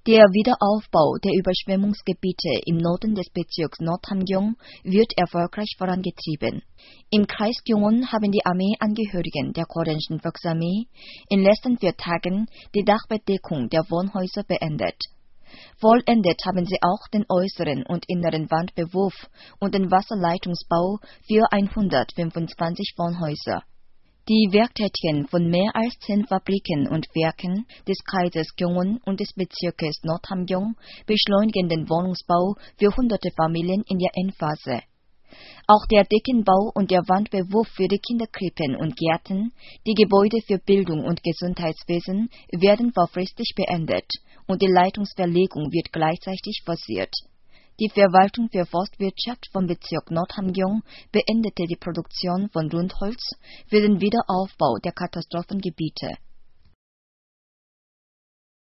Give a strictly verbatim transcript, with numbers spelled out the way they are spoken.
Der Wiederaufbau der Überschwemmungsgebiete im Norden des Bezirks Nordhamgyong wird erfolgreich vorangetrieben. Im Kreis Gyeongwon haben die Armeeangehörigen der koreanischen Volksarmee in den letzten vier Tagen die Dachbedeckung der Wohnhäuser beendet. Vollendet haben sie auch den äußeren und inneren Wandbewurf und den Wasserleitungsbau für hundertfünfundzwanzig Wohnhäuser. Die Werktätigen von mehr als zehn Fabriken und Werken des Kreises Gyeongwon und des Bezirkes Nordhamgyong beschleunigen den Wohnungsbau für hunderte Familien in der Endphase. Auch der Deckenbau und der Wandbewurf für die Kinderkrippen und Gärten, die Gebäude für Bildung und Gesundheitswesen werden vorfristig beendet und die Leitungsverlegung wird gleichzeitig forciert. Die Verwaltung für Forstwirtschaft vom Bezirk Nordhamgyong beendete die Produktion von Rundholz für den Wiederaufbau der Katastrophengebiete.